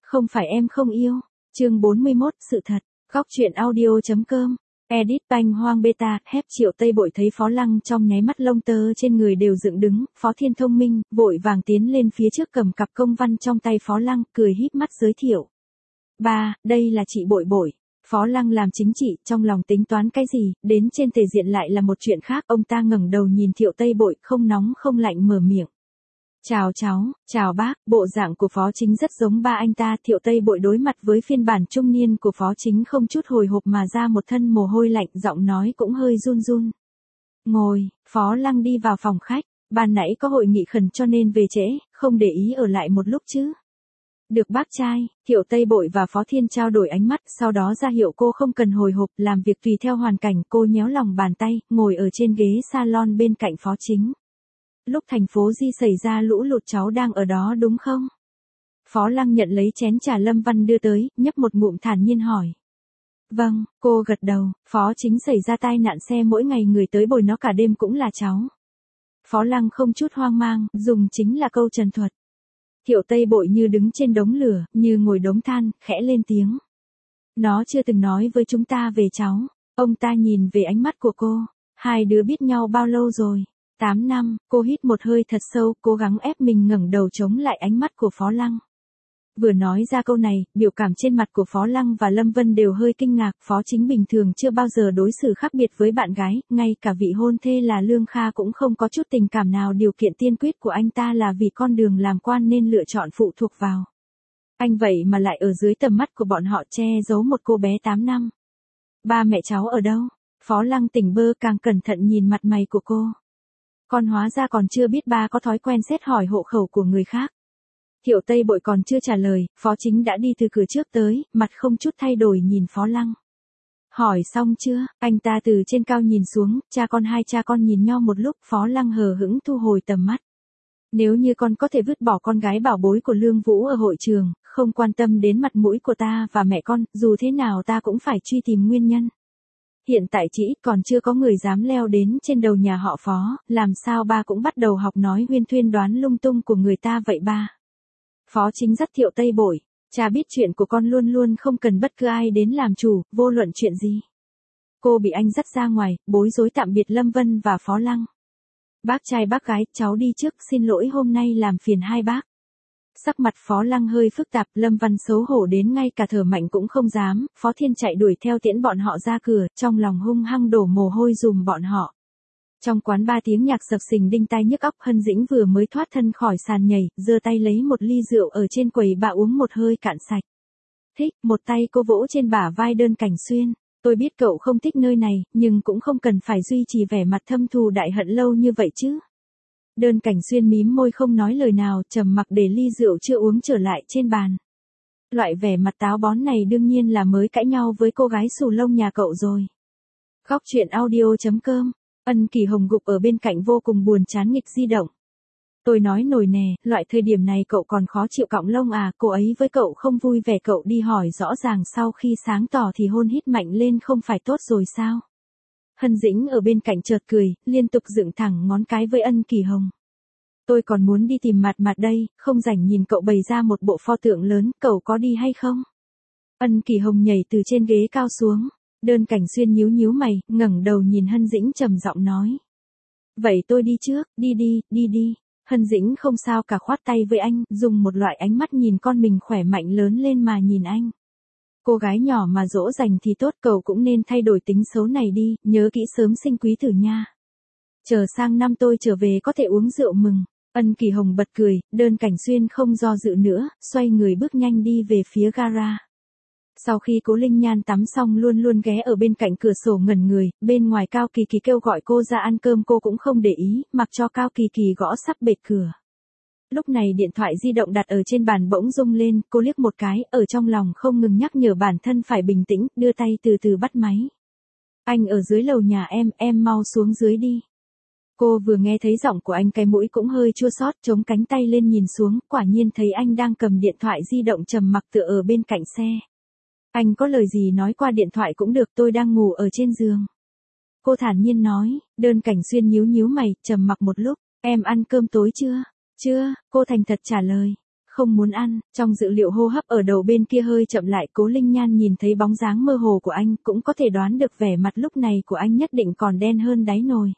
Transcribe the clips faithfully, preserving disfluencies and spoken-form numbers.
Không phải em không yêu. Chương bốn mươi mốt, sự thật. Góc truyện audio.com. Edit Banh Hoang Beta, hép Triệu Tây Bội thấy Phó Lăng trong nháy mắt lông tơ trên người đều dựng đứng, Phó Thiên thông minh, vội vàng tiến lên phía trước cầm cặp công văn trong tay Phó Lăng, cười híp mắt giới thiệu. Ba, đây là chị Bội Bội. Phó Lăng làm chính trị, trong lòng tính toán cái gì, đến trên tề diện lại là một chuyện khác, ông ta ngẩng đầu nhìn Thiệu Tây Bội, không nóng không lạnh mở miệng. Chào cháu, chào bác, bộ dạng của Phó Chính rất giống ba anh ta. Thiệu Tây Bội đối mặt với phiên bản trung niên của Phó Chính không chút hồi hộp mà ra một thân mồ hôi lạnh, giọng nói cũng hơi run run. Ngồi, Phó Lăng đi vào phòng khách, ban nãy có hội nghị khẩn cho nên về trễ, không để ý ở lại một lúc chứ. Được bác trai. Thiệu Tây Bội và Phó Thiên trao đổi ánh mắt, sau đó ra hiệu cô không cần hồi hộp, làm việc tùy theo hoàn cảnh. Cô nhéo lòng bàn tay, ngồi ở trên ghế salon bên cạnh Phó Chính. Lúc thành phố Di xảy ra lũ lụt cháu đang ở đó đúng không? Phó Lăng nhận lấy chén trà Lâm Văn đưa tới, nhấp một ngụm thản nhiên hỏi. Vâng, cô gật đầu. Phó Chính xảy ra tai nạn xe, mỗi ngày người tới bồi nó cả đêm cũng là cháu. Phó Lăng không chút hoang mang, dùng chính là câu trần thuật. Thiệu Tây Bội như đứng trên đống lửa, như ngồi đống than, khẽ lên tiếng. Nó chưa từng nói với chúng ta về cháu. Ông ta nhìn về ánh mắt của cô. Hai đứa biết nhau bao lâu rồi? Tám năm. Cô hít một hơi thật sâu, cố gắng ép mình ngẩng đầu chống lại ánh mắt của Phó Lăng. Vừa nói ra câu này, biểu cảm trên mặt của Phó Lăng và Lâm Vân đều hơi kinh ngạc. Phó Chính bình thường chưa bao giờ đối xử khác biệt với bạn gái, ngay cả vị hôn thê là Lương Kha cũng không có chút tình cảm nào. Điều kiện tiên quyết của anh ta là vì con đường làm quan nên lựa chọn phụ thuộc vào anh, vậy mà lại ở dưới tầm mắt của bọn họ che giấu một cô bé tám năm. Ba mẹ cháu ở đâu? Phó Lăng tỉnh bơ, càng cẩn thận nhìn mặt mày của cô. Con hóa ra còn chưa biết ba có thói quen xét hỏi hộ khẩu của người khác. Thiệu Tây Bội còn chưa trả lời, Phó Chính đã đi từ cửa trước tới, mặt không chút thay đổi nhìn Phó Lăng. Hỏi xong chưa? Anh ta từ trên cao nhìn xuống, cha con hai cha con nhìn nhau một lúc, Phó Lăng hờ hững thu hồi tầm mắt. Nếu như con có thể vứt bỏ con gái bảo bối của Lương Vũ ở hội trường, không quan tâm đến mặt mũi của ta và mẹ con, dù thế nào ta cũng phải truy tìm nguyên nhân. Hiện tại chỉ còn chưa có người dám leo đến trên đầu nhà họ Phó, làm sao ba cũng bắt đầu học nói huyên thuyên đoán lung tung của người ta vậy ba? Phó Chính dắt Thiệu Tây Bội, cha biết chuyện của con luôn luôn không cần bất cứ ai đến làm chủ, vô luận chuyện gì. Cô bị anh dắt ra ngoài, bối rối tạm biệt Lâm Vân và Phó Lăng. Bác trai bác gái, cháu đi trước, xin lỗi hôm nay làm phiền hai bác. Sắc mặt Phó Lăng hơi phức tạp, Lâm Văn xấu hổ đến ngay cả thở mạnh cũng không dám. Phó Thiên chạy đuổi theo tiễn bọn họ ra cửa, trong lòng hung hăng đổ mồ hôi dùm bọn họ. Trong quán ba tiếng nhạc sập sình đinh tai nhức óc, Hân Dĩnh vừa mới thoát thân khỏi sàn nhảy, giơ tay lấy một ly rượu ở trên quầy bà uống một hơi cạn sạch. Thích, một tay cô vỗ trên bả vai Đơn Cảnh Xuyên. Tôi biết cậu không thích nơi này, nhưng cũng không cần phải duy trì vẻ mặt thâm thù đại hận lâu như vậy chứ. Đơn Cảnh Xuyên mím môi không nói lời nào, trầm mặc để ly rượu chưa uống trở lại trên bàn. Loại vẻ mặt táo bón này đương nhiên là mới cãi nhau với cô gái xù lông nhà cậu rồi. Góc truyện audio.com. Ân Kỳ Hồng gục ở bên cạnh vô cùng buồn chán nghịch di động. Tôi nói nồi nè, loại thời điểm này cậu còn khó chịu cọng lông à? Cô ấy với cậu không vui vẻ, cậu đi hỏi rõ ràng, sau khi sáng tỏ thì hôn hít mạnh lên không phải tốt rồi sao? Hân Dĩnh ở bên cạnh chợt cười, liên tục dựng thẳng ngón cái với Ân Kỳ Hồng. Tôi còn muốn đi tìm Mạt Mạt đây, không rảnh nhìn cậu bày ra một bộ pho tượng lớn, cậu có đi hay không? Ân Kỳ Hồng nhảy từ trên ghế cao xuống. Đơn Cảnh Xuyên nhíu nhíu mày, ngẩng đầu nhìn Hân Dĩnh trầm giọng nói. Vậy tôi đi trước, đi đi, đi đi. Hân Dĩnh không sao cả khoát tay với anh, dùng một loại ánh mắt nhìn con mình khỏe mạnh lớn lên mà nhìn anh. Cô gái nhỏ mà dỗ dành thì tốt, cậu cũng nên thay đổi tính xấu này đi, nhớ kỹ sớm sinh quý tử nha. Chờ sang năm tôi trở về có thể uống rượu mừng. Ân Kỳ Hồng bật cười, Đơn Cảnh Xuyên không do dự nữa, xoay người bước nhanh đi về phía gara. Sau khi Cố Linh Nhan tắm xong luôn luôn ghé ở bên cạnh cửa sổ ngẩn người, bên ngoài Cao Kỳ Kỳ kêu gọi cô ra ăn cơm cô cũng không để ý, mặc cho Cao Kỳ Kỳ gõ sắp bệt cửa. Lúc này điện thoại di động đặt ở trên bàn bỗng rung lên, cô liếc một cái, ở trong lòng không ngừng nhắc nhở bản thân phải bình tĩnh, đưa tay từ từ bắt máy. Anh ở dưới lầu nhà em, em mau xuống dưới đi. Cô vừa nghe thấy giọng của anh cái mũi cũng hơi chua xót, chống cánh tay lên nhìn xuống, quả nhiên thấy anh đang cầm điện thoại di động trầm mặc tựa ở bên cạnh xe. Anh có lời gì nói qua điện thoại cũng được, tôi đang ngủ ở trên giường. Cô thản nhiên nói. Đơn Cảnh Xuyên nhíu nhíu mày, trầm mặc một lúc. Em ăn cơm tối chưa? Chưa, cô thành thật trả lời. không muốn ăn, trong dự liệu hô hấp ở đầu bên kia hơi chậm lại. Cố Linh Nhan nhìn thấy bóng dáng mơ hồ của anh, cũng có thể đoán được vẻ mặt lúc này của anh nhất định còn đen hơn đáy nồi.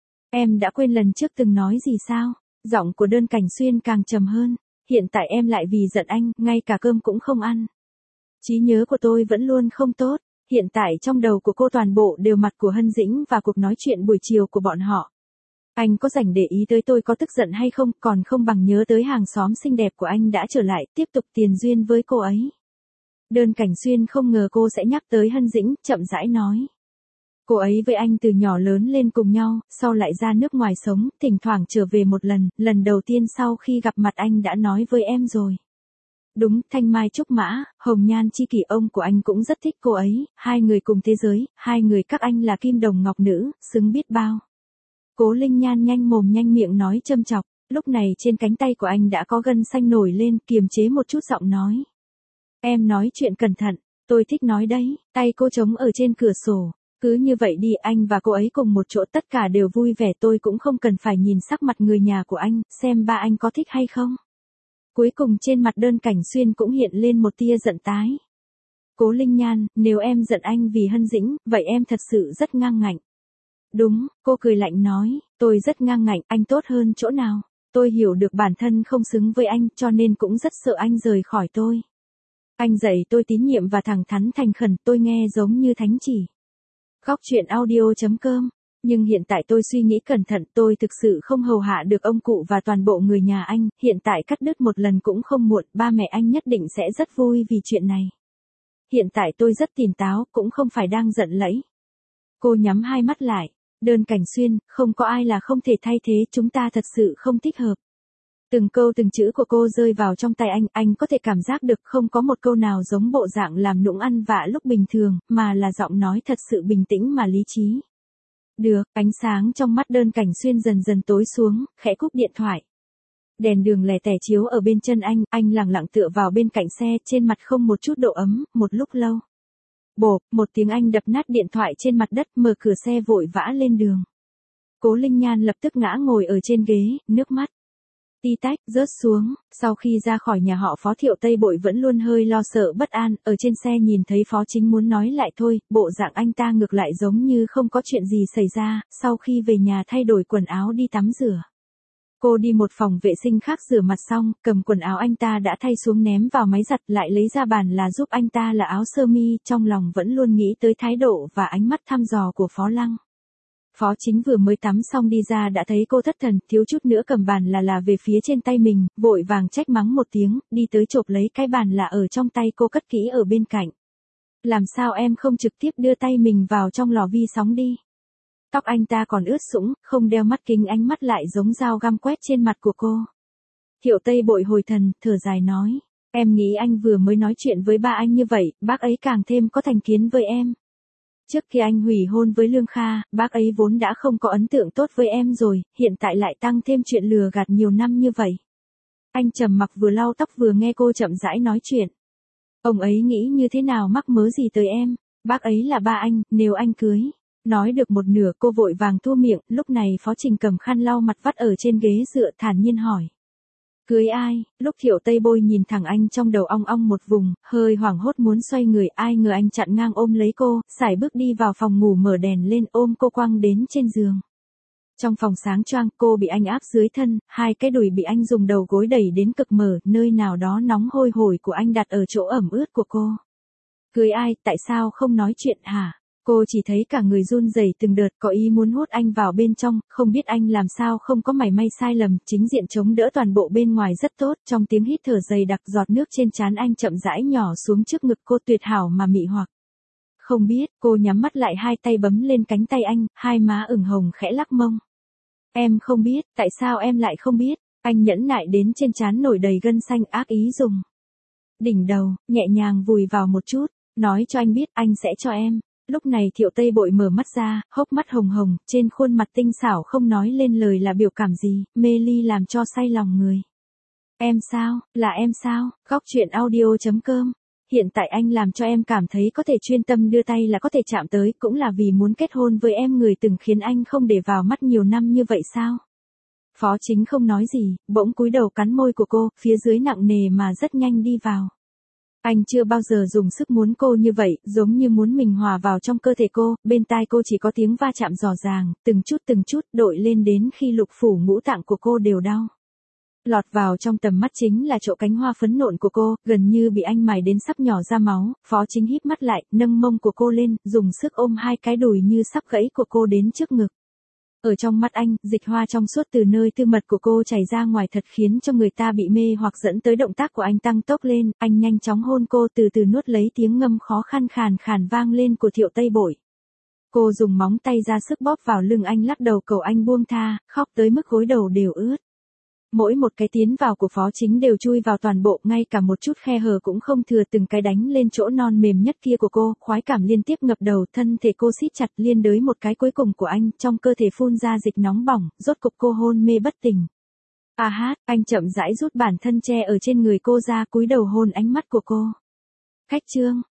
Em đã quên lần trước từng nói gì sao? Giọng của Đơn Cảnh Xuyên càng trầm hơn. Hiện tại em lại vì giận anh, ngay cả cơm cũng không ăn. Trí nhớ của tôi vẫn luôn không tốt. Hiện tại trong đầu của cô toàn bộ đều mặt của Hân Dĩnh và cuộc nói chuyện buổi chiều của bọn họ. Anh có rảnh để ý tới tôi có tức giận hay không, còn không bằng nhớ tới hàng xóm xinh đẹp của anh đã trở lại, tiếp tục tiền duyên với cô ấy. Đơn Cảnh Xuyên không ngờ cô sẽ nhắc tới Hân Dĩnh, chậm rãi nói. Cô ấy với anh từ nhỏ lớn lên cùng nhau, sau lại ra nước ngoài sống, thỉnh thoảng trở về một lần, lần đầu tiên sau khi gặp mặt anh đã nói với em rồi. Đúng, Thanh Mai Trúc Mã, Hồng Nhan chi kỷ, ông của anh cũng rất thích cô ấy, hai người cùng thế giới, hai người các anh là kim đồng ngọc nữ, xứng biết bao. Cố Linh Nhan nhanh mồm nhanh miệng nói châm chọc, lúc này trên cánh tay của anh đã có gân xanh nổi lên, kiềm chế một chút giọng nói. Em nói chuyện cẩn thận, tôi thích nói đấy, tay cô trống ở trên cửa sổ. Cứ như vậy đi, anh và cô ấy cùng một chỗ tất cả đều vui vẻ, tôi cũng không cần phải nhìn sắc mặt người nhà của anh, xem ba anh có thích hay không. Cuối cùng trên mặt Đơn Cảnh Xuyên cũng hiện lên một tia giận tái. Cố Linh Nhan, nếu em giận anh vì Hân Dĩnh, vậy em thật sự rất ngang ngạnh. Đúng, cô cười lạnh nói, tôi rất ngang ngạnh, anh tốt hơn chỗ nào. Tôi hiểu được bản thân không xứng với anh, cho nên cũng rất sợ anh rời khỏi tôi. Anh dạy tôi tín nhiệm và thẳng thắn thành khẩn, tôi nghe giống như thánh chỉ. Góc truyện audio chấm com. Nhưng hiện tại tôi suy nghĩ cẩn thận, tôi thực sự không hầu hạ được ông cụ và toàn bộ người nhà anh, hiện tại cắt đứt một lần cũng không muộn, ba mẹ anh nhất định sẽ rất vui vì chuyện này. Hiện tại tôi rất tỉnh táo, cũng không phải đang giận lẫy. Cô nhắm hai mắt lại. Đơn Cảnh Xuyên, không có ai là không thể thay thế, chúng ta thật sự không thích hợp. Từng câu từng chữ của cô rơi vào trong tay anh, anh có thể cảm giác được không có một câu nào giống bộ dạng làm nũng ăn vạ lúc bình thường, mà là giọng nói thật sự bình tĩnh mà lý trí. Được, ánh sáng trong mắt Đơn Cảnh Xuyên dần dần tối xuống, khẽ cúp điện thoại. Đèn đường lẻ tẻ chiếu ở bên chân anh, anh lặng lặng tựa vào bên cạnh xe, trên mặt không một chút độ ấm, một lúc lâu. Bộp, một tiếng anh đập nát điện thoại trên mặt đất, mở cửa xe vội vã lên đường. Cố Linh Nhan lập tức ngã ngồi ở trên ghế, nước mắt tí tách rớt xuống. Sau khi ra khỏi nhà họ Phó, Thiệu Tây Bội vẫn luôn hơi lo sợ bất an, ở trên xe nhìn thấy Phó Chính muốn nói lại thôi, bộ dạng anh ta ngược lại giống như không có chuyện gì xảy ra. Sau khi về nhà thay đổi quần áo đi tắm rửa. Cô đi một phòng vệ sinh khác rửa mặt xong, cầm quần áo anh ta đã thay xuống ném vào máy giặt, lại lấy ra bàn là giúp anh ta là áo sơ mi, trong lòng vẫn luôn nghĩ tới thái độ và ánh mắt thăm dò của Phó Lăng. Phó Chính vừa mới tắm xong đi ra đã thấy cô thất thần, thiếu chút nữa cầm bàn là là về phía trên tay mình, vội vàng trách mắng một tiếng, đi tới chộp lấy cái bàn là ở trong tay cô cất kỹ ở bên cạnh. Làm sao em không trực tiếp đưa tay mình vào trong lò vi sóng đi? Tóc anh ta còn ướt sũng, không đeo mắt kính, ánh mắt lại giống dao găm quét trên mặt của cô. Thiệu Tây Bội hồi thần, thở dài nói, em nghĩ anh vừa mới nói chuyện với ba anh như vậy, bác ấy càng thêm có thành kiến với em. Trước khi anh hủy hôn với Lương Kha, bác ấy vốn đã không có ấn tượng tốt với em rồi, hiện tại lại tăng thêm chuyện lừa gạt nhiều năm như vậy. Anh trầm mặc vừa lau tóc vừa nghe cô chậm rãi nói chuyện. Ông ấy nghĩ như thế nào mắc mớ gì tới em, bác ấy là ba anh, nếu anh cưới. Nói được một nửa cô vội vàng thua miệng, lúc này Phó Trình cầm khăn lau mặt vắt ở trên ghế dựa thản nhiên hỏi. Cưới ai? Lúc Thiệu Tây Bôi nhìn thẳng anh trong đầu ong ong một vùng, hơi hoảng hốt muốn xoay người, ai ngờ anh chặn ngang ôm lấy cô, sải bước đi vào phòng ngủ mở đèn lên ôm cô quăng đến trên giường. Trong phòng sáng choang, cô bị anh áp dưới thân, hai cái đùi bị anh dùng đầu gối đẩy đến cực mở, nơi nào đó nóng hôi hổi của anh đặt ở chỗ ẩm ướt của cô. Cưới ai, tại sao không nói chuyện hả? Cô chỉ thấy cả người run rẩy từng đợt, có ý muốn hút anh vào bên trong, không biết anh làm sao không có mảy may sai lầm, chính diện chống đỡ toàn bộ bên ngoài rất tốt, trong tiếng hít thở dày đặc giọt nước trên trán anh chậm rãi nhỏ xuống trước ngực cô tuyệt hảo mà mị hoặc. Không biết, cô nhắm mắt lại hai tay bấm lên cánh tay anh, hai má ửng hồng khẽ lắc mông. Em không biết, tại sao em lại không biết, anh nhẫn nại đến trên trán nổi đầy gân xanh ác ý dùng. Đỉnh đầu, nhẹ nhàng vùi vào một chút, nói cho anh biết anh sẽ cho em. Lúc này Thiệu Tây Bội mở mắt ra, hốc mắt hồng hồng, trên khuôn mặt tinh xảo không nói lên lời là biểu cảm gì, mê ly làm cho say lòng người. Em sao, là em sao, góc truyện audio chấm com. Hiện tại anh làm cho em cảm thấy có thể chuyên tâm đưa tay là có thể chạm tới, cũng là vì muốn kết hôn với em, người từng khiến anh không để vào mắt nhiều năm như vậy sao? Phó Chính không nói gì, bỗng cúi đầu cắn môi của cô, phía dưới nặng nề mà rất nhanh đi vào. Anh chưa bao giờ dùng sức muốn cô như vậy, giống như muốn mình hòa vào trong cơ thể cô, bên tai cô chỉ có tiếng va chạm rò ràng, từng chút từng chút đội lên đến khi lục phủ ngũ tạng của cô đều đau. Lọt vào trong tầm mắt chính là chỗ cánh hoa phấn nộn của cô, gần như bị anh mài đến sắp nhỏ ra máu, Phó Chính híp mắt lại, nâng mông của cô lên, dùng sức ôm hai cái đùi như sắp gãy của cô đến trước ngực. Ở trong mắt anh, dịch hoa trong suốt từ nơi tư mật của cô chảy ra ngoài thật khiến cho người ta bị mê hoặc dẫn tới động tác của anh tăng tốc lên, anh nhanh chóng hôn cô từ từ nuốt lấy tiếng ngâm khó khăn khàn khàn vang lên của Thiệu Tây Bội. Cô dùng móng tay ra sức bóp vào lưng anh lắc đầu cầu anh buông tha, khóc tới mức gối đầu đều ướt. Mỗi một cái tiến vào của Phó Chính đều chui vào toàn bộ, ngay cả một chút khe hở cũng không thừa, từng cái đánh lên chỗ non mềm nhất kia của cô, khoái cảm liên tiếp ngập đầu, thân thể cô siết chặt liên đới một cái cuối cùng của anh, trong cơ thể phun ra dịch nóng bỏng, rốt cục cô hôn mê bất tỉnh. À hát, anh chậm rãi rút bản thân che ở trên người cô ra, cúi đầu hôn ánh mắt của cô. Khách trương,